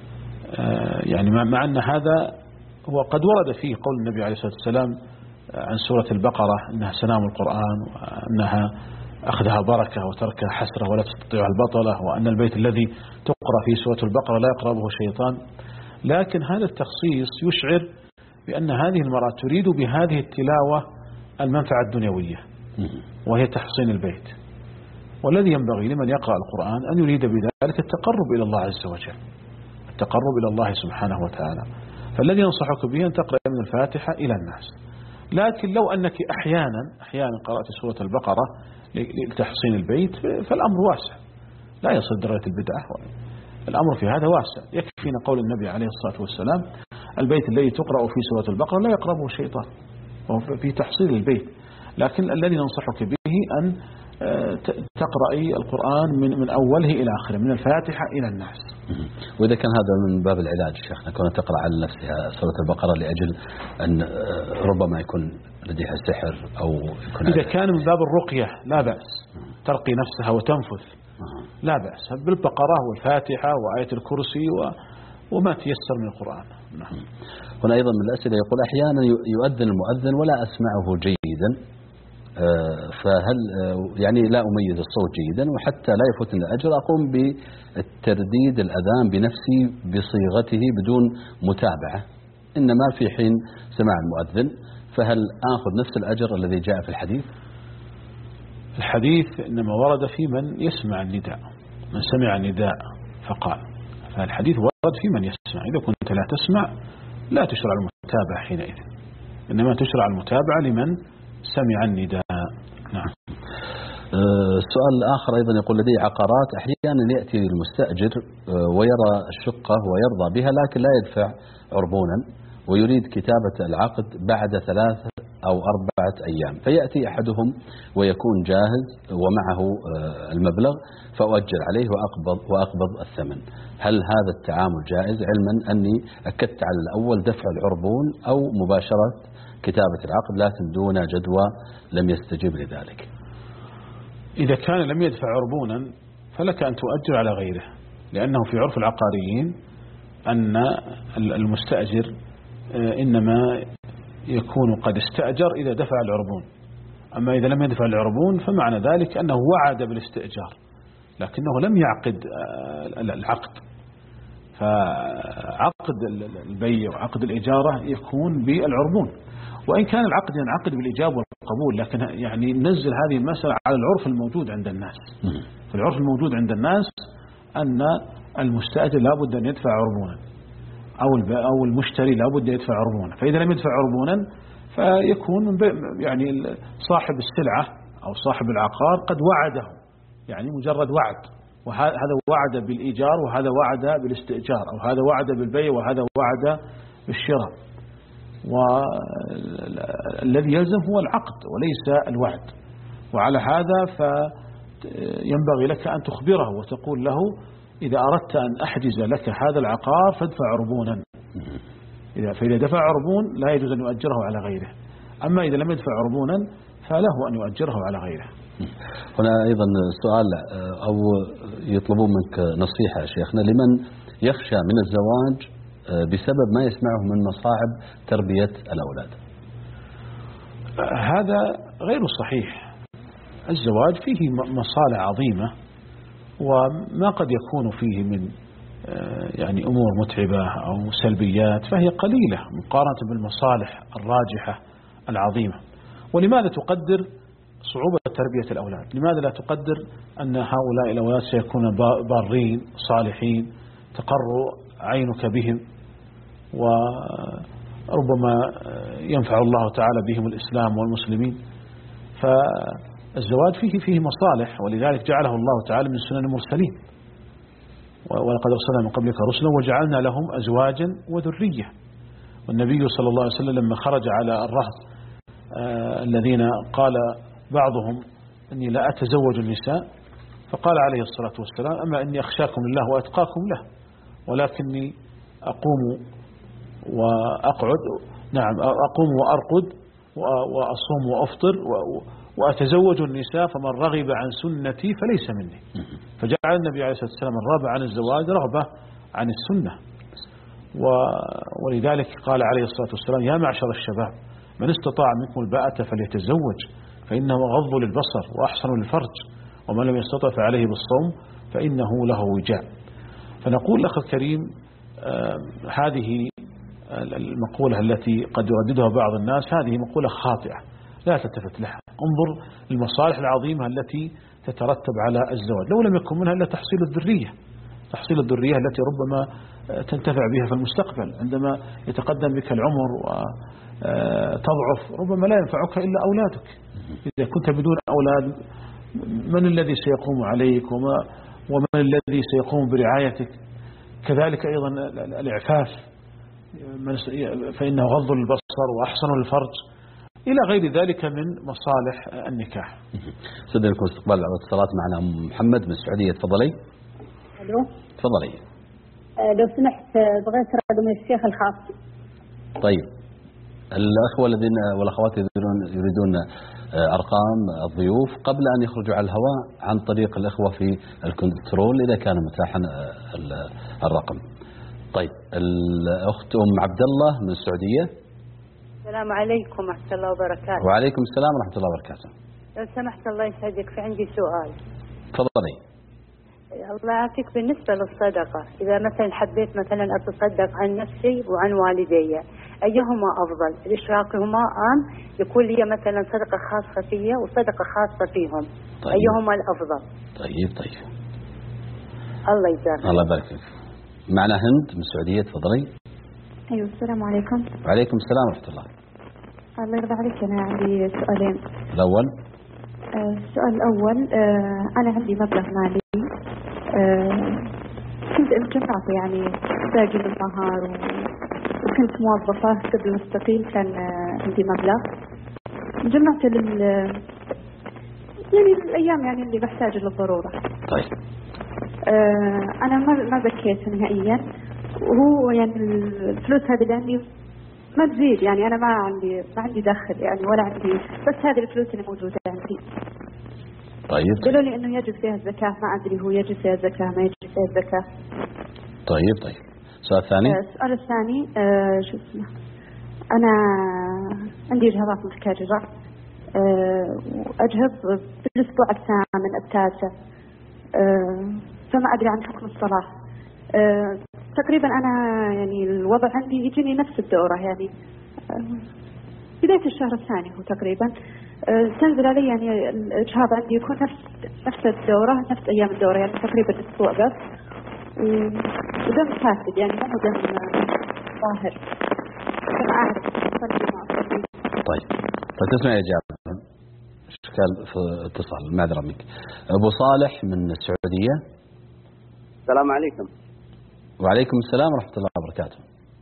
C: يعني مع أن هذا هو قد ورد فيه قول النبي عليه الصلاة والسلام عن سورة البقرة أنها سنام القرآن وأنها أخذها بركة وتركها حسرة ولا تستطيع البطلة، وأن البيت الذي تقرأ فيه سورة البقرة لا يقربه شيطان. لكن هذا التخصيص يشعر بأن هذه المرأة تريد بهذه التلاوة المنفعة الدنيوية وهي تحصين البيت، والذي ينبغي لمن يقرأ القرآن أن يريد بذلك التقرب إلى الله عز وجل، التقرب إلى الله سبحانه وتعالى. فالذي ينصحك به أن تقرأ من الفاتحة إلى الناس. لكن لو أنك أحيانا أحيانا قرأت سورة البقرة لتحصين البيت فالأمر واسع، لا يصل درجة البدعة، الأمر في هذا واسع. يكفينا قول النبي عليه الصلاة والسلام البيت الذي تقرأ فيه سورة البقرة لا يقربه شيطان، وهو في تحصيل البيت. لكن الذي ننصحك به أن تقرأي القرآن من من أوله إلى آخره من الفاتحة إلى الناس.
B: وإذا كان هذا من باب العلاج شيخنا كون تقرأ على نفسها سورة البقرة لأجل أن ربما يكون لديها سحر أو يكون
C: إذا كان من باب الرقية لا بأس، ترقي نفسها وتنفث لا بأس بالبقرة والفاتحة وآية الكرسي وما تيسر من القرآن.
B: نعم. هنا أيضا من الأسئلة يقول أحيانا يؤذن المؤذن ولا أسمعه جيدا، فهل يعني لا أميز الصوت جيدا وحتى لا يفوتني الأجر أقوم بالترديد الأذان بنفسي بصيغته بدون متابعة، إنما في حين سماع المؤذن، فهل آخذ نفس الأجر الذي جاء في الحديث؟
C: الحديث إنما ورد في من يسمع النداء، من سمع النداء فقال، فالحديث ورد في من يسمع. إذا كنت لا تسمع لا تشرع المتابعة حينئذ، إنما تشرع المتابعة لمن سمع النداء. نعم.
B: السؤال الآخر أيضا يقول: لدي عقارات، أحيانا يأتي المستأجر ويرى الشقة ويرضى بها لكن لا يدفع عربونا، ويريد كتابة العقد بعد ثلاثة أو أربعة أيام، فيأتي أحدهم ويكون جاهز ومعه المبلغ فأؤجر عليه وأقبض, وأقبض الثمن. هل هذا التعامل جائز، علما أني أكدت على الأول دفع العربون أو مباشرة كتابة العقد لكن دون جدوى لم يستجب لذلك؟
C: إذا كان لم يدفع عربونا فلك أن تؤجر على غيره، لأنه في عرف العقاريين أن المستأجر إنما يكون قد استأجر إذا دفع العربون، أما إذا لم يدفع العربون فمعنى ذلك أنه وعد بالاستئجار لكنه لم يعقد العقد. فعقد البيع وعقد الإجارة يكون بالعربون، وإن كان العقد ينعقد بالإجابة والقبول، لكن يعني ننزل هذه المسألة على العرف الموجود عند الناس. فالعرف الموجود عند الناس أن المستأجر لابد أن يدفع عربونا، أو أو المشتري لابد أن يدفع عربونا، فإذا لم يدفع عربونا فيكون يعني صاحب السلعة أو صاحب العقار قد وعده، يعني مجرد وعد، وهذا وعد بالإيجار وهذا وعد بالاستئجار، أو هذا وعد بالبيع وهذا وعد بالشراء، والذي يلزم هو العقد وليس الوعد. وعلى هذا فينبغي لك أن تخبره وتقول له: إذا أردت أن أحجز لك هذا العقار فادفع عربونا. فإذا دفع عربون لا يجوز أن يؤجره على غيره، أما إذا لم يدفع عربونا فله أن يؤجره على غيره.
B: هنا أيضا سؤال، أو يطلبون منك نصيحة شيخنا لمن يخشى من الزواج بسبب ما يسمعه من مصاعب تربية الأولاد.
C: هذا غير صحيح. الزواج فيه مصالح عظيمة، وما قد يكون فيه من يعني أمور متعبة أو سلبيات فهي قليلة مقارنة بالمصالح الراجحة العظيمة. ولماذا تقدر صعوبة تربية الأولاد؟ لماذا لا تقدر أن هؤلاء الأولاد سيكونون بارين صالحين تقر عينك بهم، وربما ينفع الله تعالى بهم الإسلام والمسلمين؟ فالزواج فيه فيه مصالح، ولذلك جعله الله تعالى من سنن المرسلين: ولقد أرسلنا من قبلك رسلا وجعلنا لهم أزواجا وذرية. والنبي صلى الله عليه وسلم لما خرج على الرهط آه الذين قال بعضهم أني لا أتزوج النساء، فقال عليه الصلاة والسلام: أما أني أخشاكم الله وأتقاكم له، ولكني أقوم وأقعد نعم أقوم وأرقد وأصوم وأفطر وأتزوج النساء، فمن رغب عن سنتي فليس مني. فجعل النبي عليه الصلاة والسلام الرغبة عن الزواج رغبة عن السنة. ولذلك قال عليه الصلاة والسلام: يا معشر الشباب من استطاع منكم الباءة فليتزوج فإنه غض للبصر وأحسن للفرج، ومن لم يستطع فعليه بالصوم فإنه له وجاء. فنقول لأخي الكريم آه هذه المقولة التي قد يرددها بعض الناس هذه مقولة خاطئة لا تلتفت لها. انظر للمصالح العظيمة التي تترتب على الزواج، لو لم يكن منها إلا تحصيل الذرية، تحصيل الذرية التي ربما تنتفع بها في المستقبل عندما يتقدم بك العمر وتضعف، ربما لا ينفعك إلا أولادك. إذا كنت بدون أولاد من الذي سيقوم عليك وما ومن الذي سيقوم برعايتك؟ كذلك أيضا الإعفاف فإنه غض للبصر وأحسن للفرج إلى غير ذلك من مصالح النكاح.
B: سيدنا لكم استقبال الاتصالات معنا أم محمد من السعودية. تفضلي.
L: ألو.
B: تفضلي.
L: أه لو سمحت بغيت رقم الشيخ الخاص.
B: طيب الأخوة الذين والأخوات يريدون يريدون أرقام الضيوف قبل أن يخرجوا على الهواء عن طريق الأخوة في الكنترول إذا كان متاحا الرقم. طيب الأخت أم عبد الله من السعودية.
M: السلام عليكم ورحمة الله وبركاته.
B: وعليكم السلام ورحمة الله وبركاته.
M: لو سمحت الله يسعدك في عندي سؤال.
B: تفضلي.
M: الله يعافيك، بالنسبة للصدقة إذا مثلا حبيت مثلا أتصدق عن نفسي وعن والدي أيهما أفضل؟ الإشراقهما أم يكون لي مثلا صدقة خاصة فيا وصدقة خاصة فيهم؟ طيب. أيهما الأفضل؟
B: طيب طيب
M: الله يجزاك.
B: الله يبارك فيك. معنا هند من السعودية. تفضلي.
N: أيوة السلام عليكم.
B: وعليكم السلام ورحمة الله.
N: الله يرضى عليك، أنا عندي سؤالين.
B: الأول
N: آه السؤال الأول، آه أنا عندي مبلغ مالي، آه كنت جمعته يعني باقي بالنهار، وكنت موظفة قبل مستقيل، كان آه عندي مبلغ جمعته لل يعني الأيام يعني اللي بحتاج للضرورة.
B: طيب.
N: آه أنا ما ما زكيته نهائيا، وهو يعني الفلوس هذه اللي عندي ما تزيد، يعني أنا ما عندي ما عندي دخل يعني ولا عندي، بس هذه الفلوس اللي موجودة عندي.
B: طيب.
N: قالوا لي إنه يجب فيها الزكاة، ما أدري هو يجب فيها الزكاة ما يجب فيها الزكاة.
B: طيب طيب. السؤال الثاني.
N: آه السؤال الثاني، آه شو اسمه، أنا عندي إجهاضات متكررة، آه وأجهض بالأسبوع الثامن التاسع، آه فما أدري عن حكم الصلاة. آه تقريبا أنا يعني الوضع عندي يجيني نفس الدورة، يعني آه بداية الشهر الثاني هو تقريبا آه تنزل علي، يعني الإجهاض عندي يكون نفس نفس الدورة، نفس أيام الدورة، يعني تقريبا أسبوع بس، ودم فاسد يعني مو دم ظاهر، فما أعرف أصلي ما أصلي.
B: طيب طيب تسمع إجابة إشكال في اتصال، معذرة منك. أبو صالح من السعودية.
O: السلام عليكم.
B: وعليكم السلام ورحمة الله وبركاته.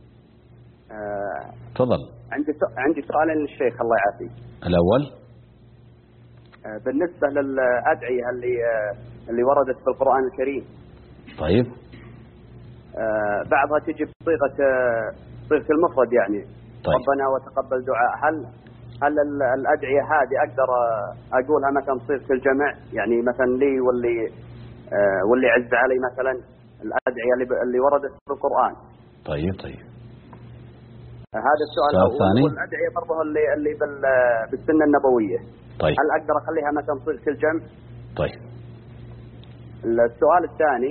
B: تفضل.
O: آه عندي عندي سؤالين للشيخ الله يعافيك.
B: الأول
O: آه بالنسبة للأدعية اللي آه اللي وردت في القرآن الكريم.
B: طيب.
O: آه بعضها تجي بصيغة آه صيغة المفرد يعني.
B: طيب.
O: ربنا وتقبل دعاء، هل هل الأدعية هذه أقدر أقولها مثلا بصيغة الجمع، يعني مثلا لي واللي آه واللي عز علي مثلا، الأدعية اللي اللي وردت في القرآن.
B: طيب طيب.
O: هذا السؤال الثاني. والأدعية برضه اللي اللي بالسنة النبوية.
B: طيب.
O: هل أقدر أخليها مثلا بصيغة الجمع؟
B: طيب.
O: السؤال الثاني،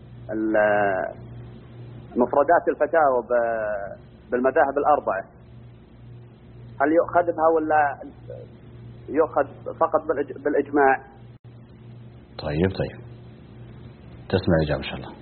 O: مفردات الفتاوى بالمذاهب الأربعة، هل يؤخذ بها ولا يؤخذ فقط بالإجماع؟
B: طيب طيب. تسمع الإجابة إن شاء الله.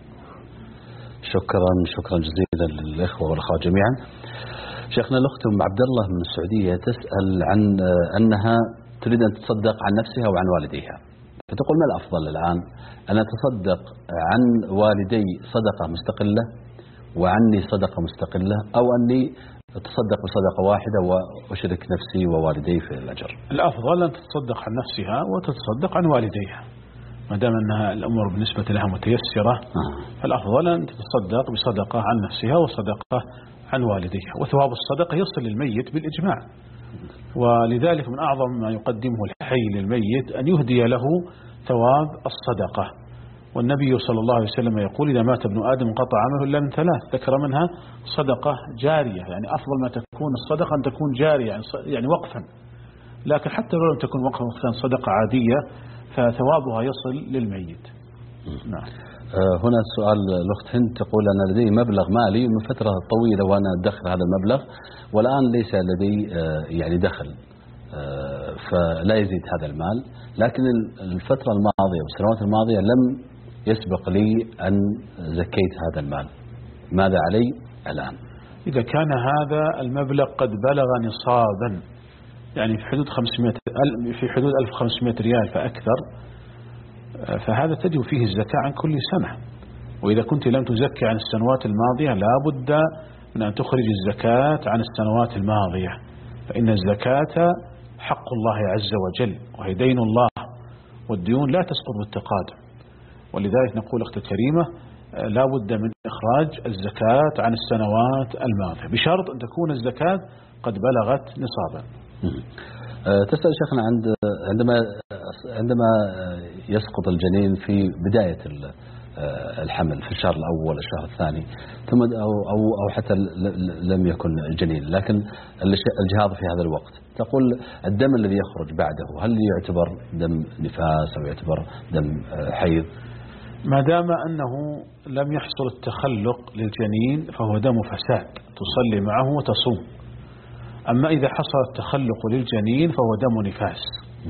B: شكرا شكرا جزيلا للإخوة والأخوات جميعا. شيخنا الأخت أم عبد الله من السعودية تسأل عن أنها تريد أن تصدق عن نفسها وعن والديها، فتقول ما الأفضل الآن، أن أتصدق عن والدي صدقة مستقلة وعني صدقة مستقلة، أو أني أتصدق بصدقة واحدة وأشرك نفسي ووالدي في الأجر؟
C: الأفضل أن تتصدق عن نفسها وتتصدق عن والديها، ما دام أنها الأمور بالنسبة لها متيسرة. آه. فالأفضل أن تتصدق بصدقة عن نفسها وصدقة عن والديها، وثواب الصدقة يصل للميت بالإجماع، ولذلك من أعظم ما يقدمه الحي للميت أن يهدي له ثواب الصدقة. والنبي صلى الله عليه وسلم يقول إذا مات ابن آدم انقطع عمله إلا من ثلاث، ذكر منها صدقة جارية، يعني أفضل ما تكون الصدقة أن تكون جارية يعني وقفا، لكن حتى لو لم تكن وقفا صدقة عادية فثوابها يصل للميت.
B: نعم. هنا السؤال الأخت هند تقول أنا لدي مبلغ مالي من فترة طويلة وأنا أدخر هذا المبلغ، والآن ليس لدي يعني دخل فلا يزيد هذا المال، لكن الفترة الماضية والسنوات الماضية لم يسبق لي أن زكيت هذا المال، ماذا علي الآن؟
C: إذا كان هذا المبلغ قد بلغ نصابا، يعني في حدود خمسمائة في حدود ألف وخمسمائة ريال فأكثر، فهذا تجب فيه الزكاة عن كل سنة. وإذا كنت لم تزكي عن السنوات الماضية لا بد من أن تخرج الزكاة عن السنوات الماضية، فإن الزكاة حق الله عز وجل وهي دين الله، والديون لا تسقط بالتقادم. ولذلك نقول أختي الكريمة لا بد من إخراج الزكاة عن السنوات الماضية، بشرط أن تكون الزكاة قد بلغت نصابا.
B: تسأل شيخنا عند عندما عندما يسقط الجنين في بداية الحمل في الشهر الأول الشهر الثاني ثم أو أو أو حتى لم يكن الجنين لكن الجهاض في هذا الوقت، تقول الدم الذي يخرج بعده هل يعتبر دم نفاس أو يعتبر دم حيض؟
C: ما دام أنه لم يحصل التخلق للجنين فهو دم فساد تصلي معه وتصوم. أما إذا حصل التخلق للجنين فهو دم نفاس،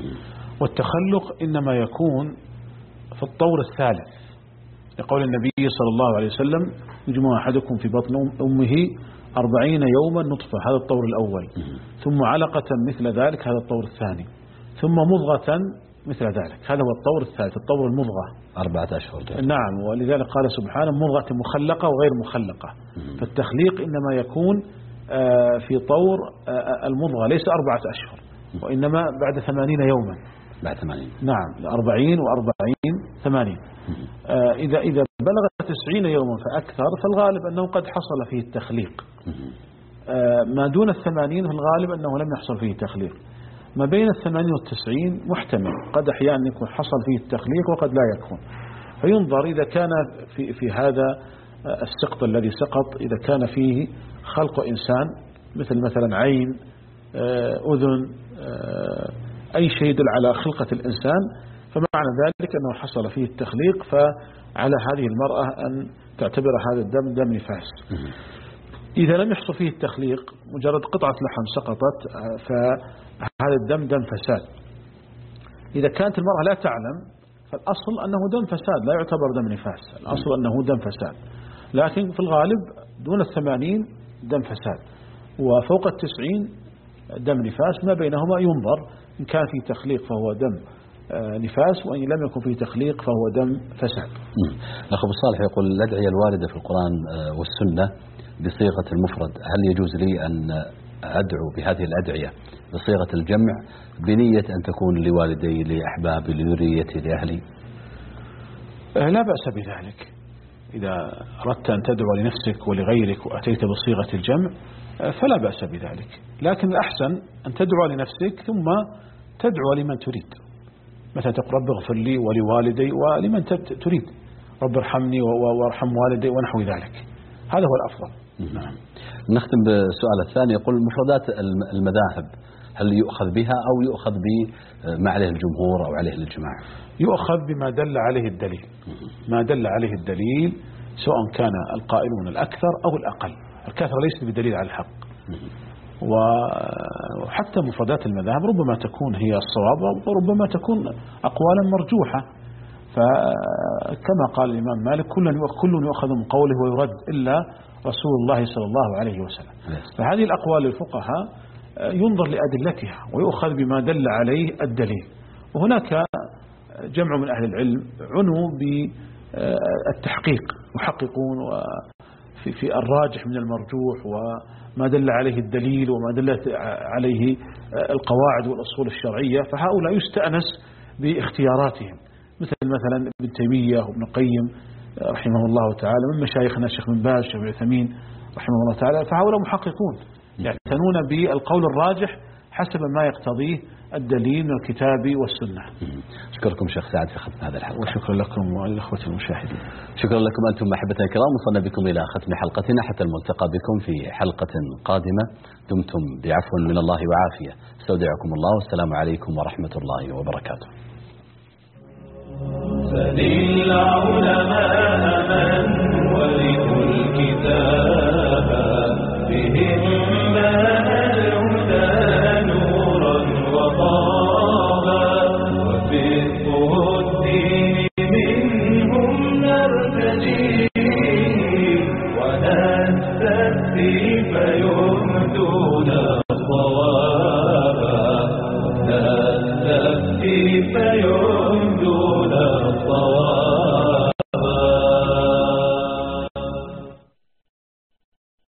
C: والتخلق إنما يكون في الطور الثالث، لقول النبي صلى الله عليه وسلم يجمع أحدكم في بطن أمه أربعين يوما نطفة، هذا الطور الأول، ثم علقة مثل ذلك، هذا الطور الثاني، ثم مضغة مثل ذلك، هذا هو الطور الثالث، الطور المضغة
B: أربعة أشهر.
C: نعم، ولذلك قال سبحانه مضغة مخلقة وغير مخلقة. فالتخليق إنما يكون في طور المضغة ليس أربعة أشهر، وإنما بعد ثمانين يوما.
B: بعد ثمانين.
C: نعم، أربعين وأربعين ثمانين. إذا إذا بلغ تسعين يوما فأكثر فالغالب أنه قد حصل فيه التخليق. ما دون الثمانين في الغالب أنه لم يحصل فيه تخليق. ما بين الثمانين والتسعين محتمل، قد أحيانا يكون حصل فيه التخليق وقد لا يكون. فينظر إذا كان في في هذا السقط الذي سقط، إذا كان فيه خلق إنسان مثل مثلا عين، أذن، أي شيء يدل على خلقة الإنسان، فمعنى ذلك أنه حصل فيه التخليق، فعلى هذه المرأة أن تعتبر هذا الدم دم نفاس. إذا لم يحصل فيه التخليق، مجرد قطعة لحم سقطت، فهذا الدم دم فساد. إذا كانت المرأة لا تعلم فالأصل أنه دم فساد، لا يعتبر دم نفاس، الأصل أنه دم فساد. لكن في الغالب دون الثمانين دم فساد، وفوق التسعين دم نفاس، ما بينهما ينظر إن كان فيه تخليق فهو دم نفاس، وإن لم يكن فيه تخليق فهو دم فساد.
B: الأخ أبو صالح يقول الأدعية الواردة في القرآن والسنة بصيغة المفرد، هل يجوز لي أن أدعو بهذه الأدعية بصيغة الجمع بنية أن تكون لوالدي، لأحبابي، لذريتي، لأهلي؟
C: لا بأس بذلك. إذا أردت أن تدعو لنفسك ولغيرك وأتيت بصيغة الجمع فلا بأس بذلك، لكن الأحسن أن تدعو لنفسك ثم تدعو لمن تريد. مثلا تقول رب اغفر لي ولوالدي ولمن تريد، رب ارحمني وارحم والدي ونحو ذلك، هذا هو الأفضل.
B: نعم. نختم بالسؤال الثاني، يقول مفردات المذاهب هل يؤخذ بها أو يؤخذ بما عليه الجمهور أو عليه الإجماع؟
C: يؤخذ بما دل عليه الدليل، ما دل عليه الدليل، سواء كان القائلون الأكثر أو الأقل. الكثرة ليست بدليل على الحق. وحتى مفردات المذاهب ربما تكون هي الصواب وربما تكون أقوالا مرجوحة، فكما قال الإمام مالك كل يؤخذ من قوله ويرد إلا رسول الله صلى الله عليه وسلم. فهذه الأقوال للفقهاء ينظر لأدلتها ويؤخذ بما دل عليه الدليل. وهناك جمع من أهل العلم عنوا بالتحقيق، يحققون في في الراجح من المرجوح وما دل عليه الدليل وما دلت عليه القواعد والأصول الشرعية، فهؤلاء يستأنس باختياراتهم، مثل مثلا ابن تيمية وابن القيم رحمه الله تعالى، من مشايخنا الشيخ بن باز الشيخ عثيمين رحمه الله تعالى، فهؤلاء محققون يعتنون بالقول الراجح حسب ما يقتضيه الدليل من الكتاب والسنة.
B: أشكركم شيخ سعد في ختم هذا الحلقة.
C: وشكرا لكم والأخوة المشاهدين.
B: شكرا لكم أنتم أحبتنا الكرام، وصلنا بكم إلى ختم حلقتنا حتى الملتقى بكم في حلقة قادمة. دمتم بعفو من الله وعافية، استودعكم الله والسلام عليكم ورحمة الله وبركاته.
A: سل العلماء من ورثوا الكتاب